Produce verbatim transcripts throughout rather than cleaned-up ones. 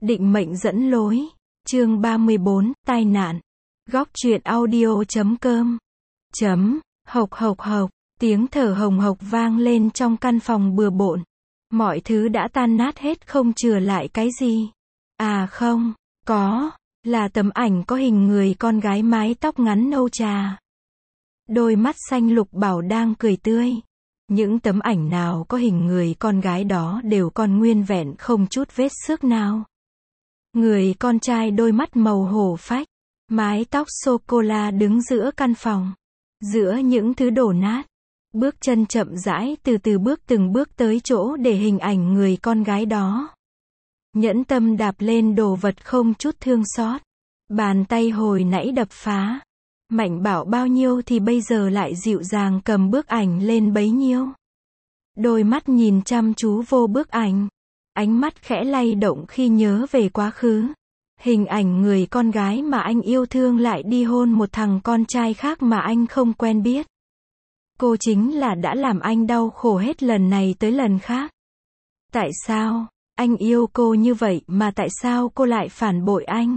Định mệnh dẫn lối. Chương ba mươi bốn, tai nạn. Góc truyện audio chấm com. Chấm, hộc hộc hộc, tiếng thở hồng hộc vang lên trong căn phòng bừa bộn. Mọi thứ đã tan nát hết không chừa lại cái gì. À không, có, là tấm ảnh có hình người con gái mái tóc ngắn nâu trà. Đôi mắt xanh lục bảo đang cười tươi. Những tấm ảnh nào có hình người con gái đó đều còn nguyên vẹn không chút vết xước nào. Người con trai đôi mắt màu hổ phách, mái tóc sô-cô-la đứng giữa căn phòng, giữa những thứ đổ nát. Bước chân chậm rãi từ từ bước từng bước tới chỗ để hình ảnh người con gái đó. Nhẫn tâm đạp lên đồ vật không chút thương xót. Bàn tay hồi nãy đập phá. Mạnh bạo bao nhiêu thì bây giờ lại dịu dàng cầm bức ảnh lên bấy nhiêu. Đôi mắt nhìn chăm chú vô bức ảnh. Ánh mắt khẽ lay động khi nhớ về quá khứ. Hình ảnh người con gái mà anh yêu thương lại đi hôn một thằng con trai khác mà anh không quen biết. Cô chính là đã làm anh đau khổ hết lần này tới lần khác. Tại sao? Anh yêu cô như vậy mà tại sao cô lại phản bội anh?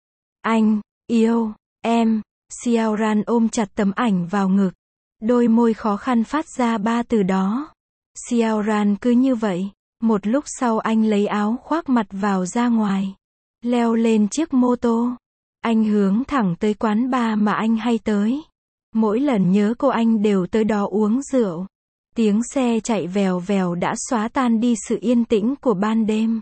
Anh yêu em. Xiaoran ôm chặt tấm ảnh vào ngực. Đôi môi khó khăn phát ra ba từ đó. Xiaoran cứ như vậy. Một lúc sau anh lấy áo khoác mặt vào ra ngoài. Leo lên chiếc mô tô. Anh hướng thẳng tới quán bar mà anh hay tới. Mỗi lần nhớ cô anh đều tới đó uống rượu. Tiếng xe chạy vèo vèo đã xóa tan đi sự yên tĩnh của ban đêm.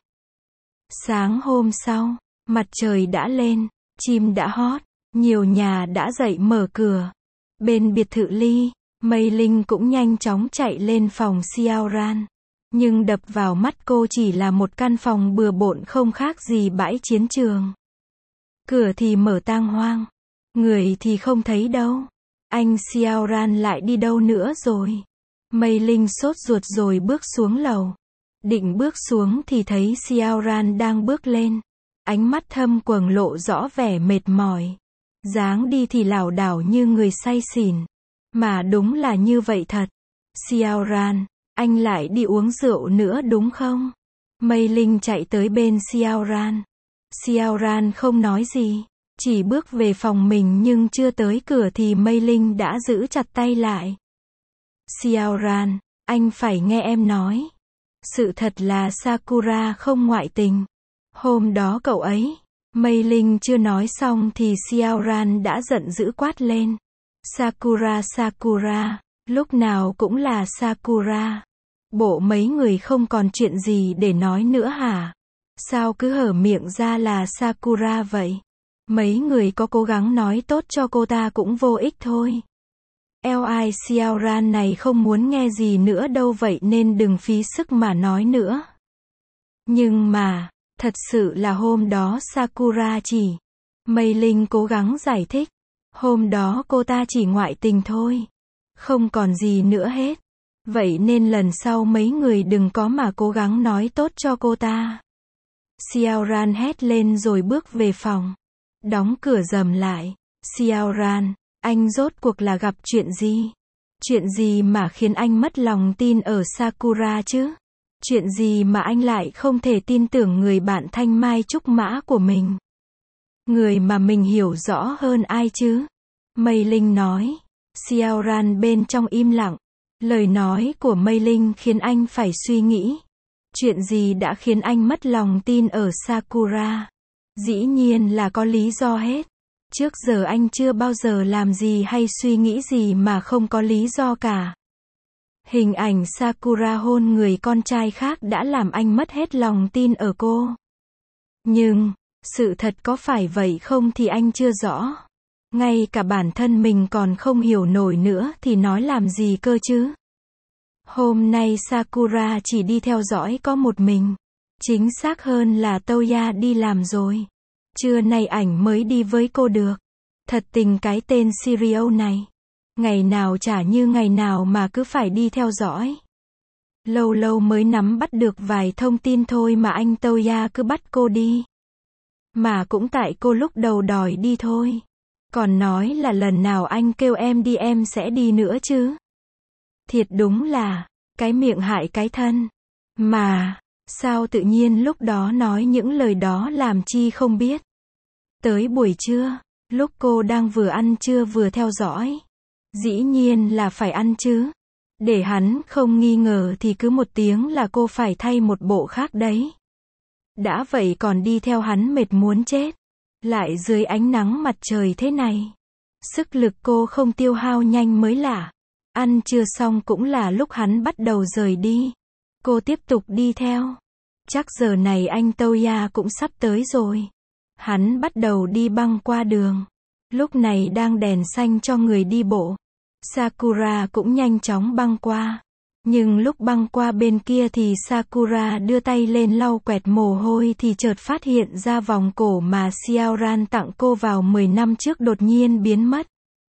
Sáng hôm sau, mặt trời đã lên, chim đã hót, nhiều nhà đã dậy mở cửa. Bên biệt thự Ly, Mây Linh cũng nhanh chóng chạy lên phòng Xiaoran. Nhưng đập vào mắt cô chỉ là một căn phòng bừa bộn không khác gì bãi chiến trường. Cửa thì mở tang hoang, người thì không thấy đâu. Anh Xiaoran lại đi đâu nữa rồi? Mây Linh sốt ruột rồi bước xuống lầu. Định bước xuống thì thấy Xiaoran đang bước lên. Ánh mắt thâm quầng lộ rõ vẻ mệt mỏi. Dáng đi thì lảo đảo như người say xỉn. Mà đúng là như vậy thật. Xiaoran, anh lại đi uống rượu nữa đúng không? Mây Linh chạy tới bên Xiaoran. Xiaoran không nói gì. Chỉ bước về phòng mình nhưng chưa tới cửa thì Mây Linh đã giữ chặt tay lại. Xiaoran, anh phải nghe em nói. Sự thật là Sakura không ngoại tình. Hôm đó cậu ấy. Mây Linh chưa nói xong thì Xiaoran đã giận dữ quát lên. Sakura Sakura, lúc nào cũng là Sakura. Bộ mấy người không còn chuyện gì để nói nữa hả? Sao cứ hở miệng ra là Sakura vậy? Mấy người có cố gắng nói tốt cho cô ta cũng vô ích thôi. Li Xiaoran này không muốn nghe gì nữa đâu vậy nên đừng phí sức mà nói nữa. Nhưng mà, thật sự là hôm đó Sakura chỉ. Mây Linh cố gắng giải thích. Hôm đó cô ta chỉ ngoại tình thôi. Không còn gì nữa hết. Vậy nên lần sau mấy người đừng có mà cố gắng nói tốt cho cô ta. Xiaoran hét lên rồi bước về phòng. Đóng cửa rầm lại. Xiaoran, anh rốt cuộc là gặp chuyện gì? Chuyện gì mà khiến anh mất lòng tin ở Sakura chứ? Chuyện gì mà anh lại không thể tin tưởng người bạn thanh mai trúc mã của mình? Người mà mình hiểu rõ hơn ai chứ? Mây Linh nói. Xiaoran bên trong im lặng. Lời nói của Mây Linh khiến anh phải suy nghĩ. Chuyện gì đã khiến anh mất lòng tin ở Sakura? Dĩ nhiên là có lý do hết. Trước giờ anh chưa bao giờ làm gì hay suy nghĩ gì mà không có lý do cả. Hình ảnh Sakura hôn người con trai khác đã làm anh mất hết lòng tin ở cô. Nhưng, sự thật có phải vậy không thì anh chưa rõ. Ngay cả bản thân mình còn không hiểu nổi nữa thì nói làm gì cơ chứ. Hôm nay Sakura chỉ đi theo dõi có một mình. Chính xác hơn là Toya đi làm rồi. Trưa nay ảnh mới đi với cô được. Thật tình cái tên Sirio này. Ngày nào chả như ngày nào mà cứ phải đi theo dõi. Lâu lâu mới nắm bắt được vài thông tin thôi mà anh Toya cứ bắt cô đi. Mà cũng tại cô lúc đầu đòi đi thôi. Còn nói là lần nào anh kêu em đi em sẽ đi nữa chứ. Thiệt đúng là, cái miệng hại cái thân. Mà, Sao tự nhiên lúc đó nói những lời đó làm chi không biết. Tới buổi trưa, lúc cô đang vừa ăn trưa vừa theo dõi. Dĩ nhiên là phải ăn chứ. Để hắn không nghi ngờ thì cứ một tiếng là cô phải thay một bộ khác đấy. Đã vậy còn đi theo hắn mệt muốn chết. Lại dưới ánh nắng mặt trời thế này. Sức lực cô không tiêu hao nhanh mới lạ. Ăn trưa xong cũng là lúc hắn bắt đầu rời đi. Cô tiếp tục đi theo. Chắc giờ này anh Toya cũng sắp tới rồi. Hắn bắt đầu đi băng qua đường. Lúc này đang đèn xanh cho người đi bộ. Sakura cũng nhanh chóng băng qua. Nhưng lúc băng qua bên kia thì Sakura đưa tay lên lau quẹt mồ hôi thì chợt phát hiện ra vòng cổ mà Xiaoran tặng cô vào mười năm trước đột nhiên biến mất.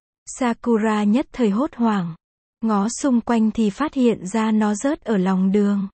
Sakura nhất thời hốt hoảng. Ngó xung quanh thì phát hiện ra nó rớt ở lòng đường.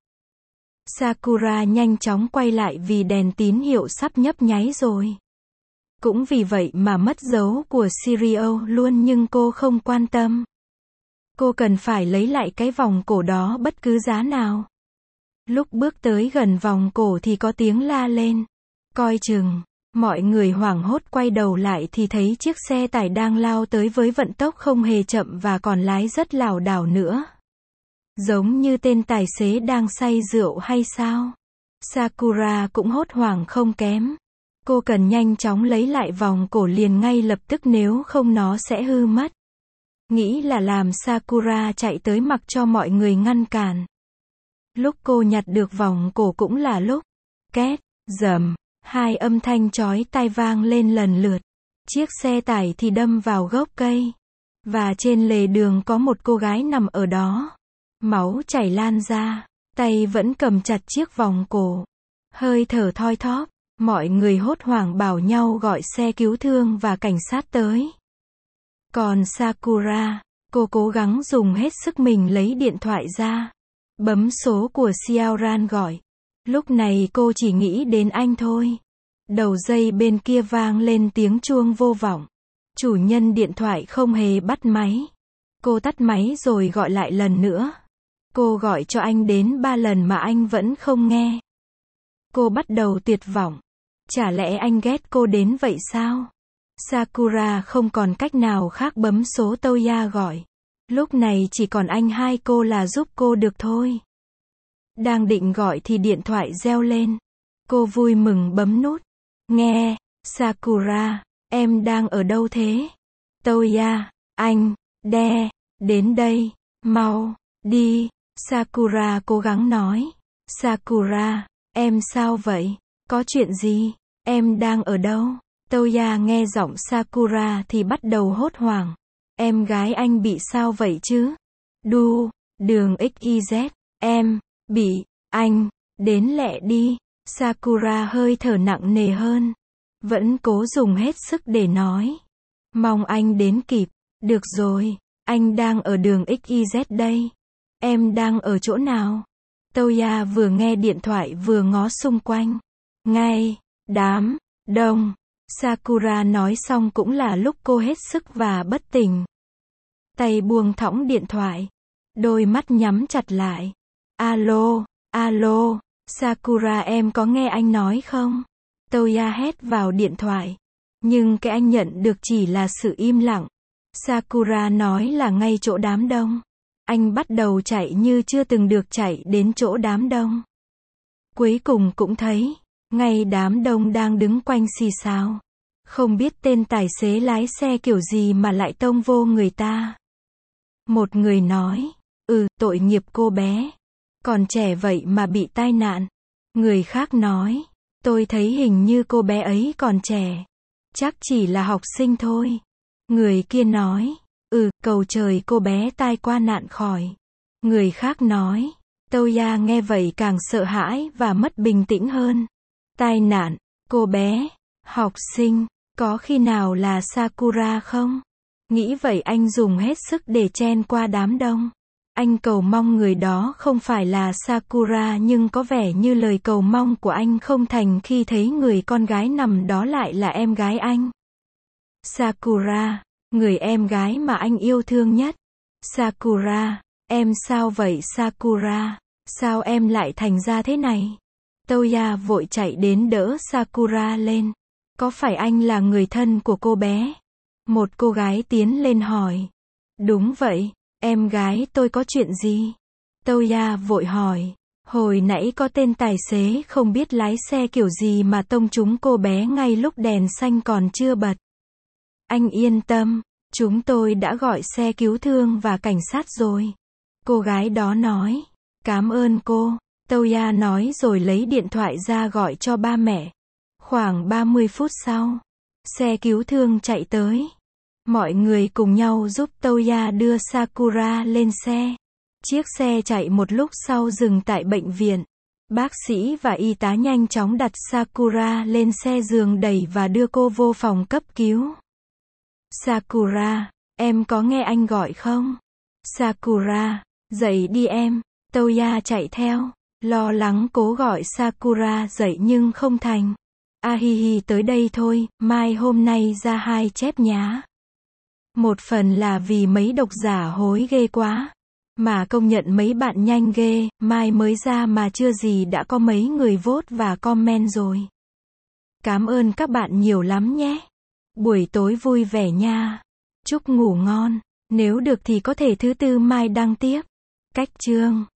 Sakura nhanh chóng quay lại vì đèn tín hiệu sắp nhấp nháy rồi. Cũng vì vậy mà mất dấu của Shiryu luôn nhưng cô không quan tâm. Cô cần phải lấy lại cái vòng cổ đó bất cứ giá nào. Lúc bước tới gần vòng cổ thì có tiếng la lên. Coi chừng. Mọi người hoảng hốt quay đầu lại thì thấy chiếc xe tải đang lao tới với vận tốc không hề chậm và còn lái rất lảo đảo nữa. Giống như tên tài xế đang say rượu hay sao? Sakura cũng hốt hoảng không kém. Cô cần nhanh chóng lấy lại vòng cổ liền ngay lập tức nếu không nó sẽ hư mất. Nghĩ là làm Sakura chạy tới mặc cho mọi người ngăn cản. Lúc cô nhặt được vòng cổ cũng là lúc két, rầm, hai âm thanh chói tai vang lên lần lượt. Chiếc xe tải thì đâm vào gốc cây. Và trên lề đường có một cô gái nằm ở đó. Máu chảy lan ra, tay vẫn cầm chặt chiếc vòng cổ. Hơi thở thoi thóp, mọi người hốt hoảng bảo nhau gọi xe cứu thương và cảnh sát tới. Còn Sakura, cô cố gắng dùng hết sức mình lấy điện thoại ra. Bấm số của Xiaoran gọi. Lúc này cô chỉ nghĩ đến anh thôi. Đầu dây bên kia vang lên tiếng chuông vô vọng. Chủ nhân điện thoại không hề bắt máy. Cô tắt máy rồi gọi lại lần nữa. Cô gọi cho anh đến ba lần mà anh vẫn không nghe. Cô bắt đầu tuyệt vọng. Chả lẽ anh ghét cô đến vậy sao? Sakura không còn cách nào khác bấm số Toya gọi. Lúc này chỉ còn anh hai cô là giúp cô được thôi. Đang định gọi thì điện thoại reo lên. Cô vui mừng bấm nút. Nghe, Sakura, em đang ở đâu thế? Toya, anh, đe, đến đây, mau, đi. Sakura cố gắng nói. Sakura, em sao vậy? Có chuyện gì? Em đang ở đâu? Toya nghe giọng Sakura thì bắt đầu hốt hoảng. Em gái anh bị sao vậy chứ? Đu, đường ích i dét, em, bị, anh, đến lẹ đi. Sakura hơi thở nặng nề hơn. Vẫn cố dùng hết sức để nói. Mong anh đến kịp. Được rồi, anh đang ở đường ích i dét đây. Em đang ở chỗ nào? Toya vừa nghe điện thoại vừa ngó xung quanh. Ngay, đám, đông. Sakura nói xong cũng là lúc cô hết sức và bất tỉnh. Tay buông thõng điện thoại. Đôi mắt nhắm chặt lại. Alo, alo, Sakura em có nghe anh nói không? Toya hét vào điện thoại. Nhưng cái anh nhận được chỉ là sự im lặng. Sakura nói là ngay chỗ đám đông. Anh bắt đầu chạy như chưa từng được chạy đến chỗ đám đông. Cuối cùng cũng thấy, ngay đám đông đang đứng quanh xì xào. Không biết tên tài xế lái xe kiểu gì mà lại tông vô người ta. Một người nói, ừ, tội nghiệp cô bé. Còn trẻ vậy mà bị tai nạn. Người khác nói, tôi thấy hình như cô bé ấy còn trẻ. Chắc chỉ là học sinh thôi. Người kia nói, ừ, cầu trời cô bé tai qua nạn khỏi. Người khác nói, Toya nghe vậy càng sợ hãi và mất bình tĩnh hơn. Tai nạn, cô bé, học sinh, có khi nào là Sakura không? Nghĩ vậy anh dùng hết sức để chen qua đám đông. Anh cầu mong người đó không phải là Sakura nhưng có vẻ như lời cầu mong của anh không thành khi thấy người con gái nằm đó lại là em gái anh. Sakura, người em gái mà anh yêu thương nhất. Sakura, em sao vậy Sakura? Sao em lại thành ra thế này? Toya vội chạy đến đỡ Sakura lên. Có phải anh là người thân của cô bé? Một cô gái tiến lên hỏi. Đúng vậy, em gái tôi có chuyện gì? Toya vội hỏi. Hồi nãy có tên tài xế không biết lái xe kiểu gì mà tông trúng cô bé ngay lúc đèn xanh còn chưa bật. Anh yên tâm, chúng tôi đã gọi xe cứu thương và cảnh sát rồi. Cô gái đó nói. Cảm ơn cô, Toya nói rồi lấy điện thoại ra gọi cho ba mẹ. Khoảng ba mươi phút sau, xe cứu thương chạy tới. Mọi người cùng nhau giúp Toya đưa Sakura lên xe. Chiếc xe chạy một lúc sau dừng tại bệnh viện. Bác sĩ và y tá nhanh chóng đặt Sakura lên xe giường đẩy và đưa cô vô phòng cấp cứu. Sakura, em có nghe anh gọi không? Sakura, dậy đi em. Toya chạy theo, lo lắng cố gọi Sakura dậy nhưng không thành. Ahihi tới đây thôi, mai hôm nay ra hai chép nhá. Một phần là vì mấy độc giả hối ghê quá. Mà công nhận mấy bạn nhanh ghê, mai mới ra mà chưa gì đã có mấy người vote và comment rồi. Cảm ơn các bạn nhiều lắm nhé. Buổi tối vui vẻ nha. Chúc ngủ ngon. Nếu được thì có thể thứ tư mai đăng tiếp. Cách chương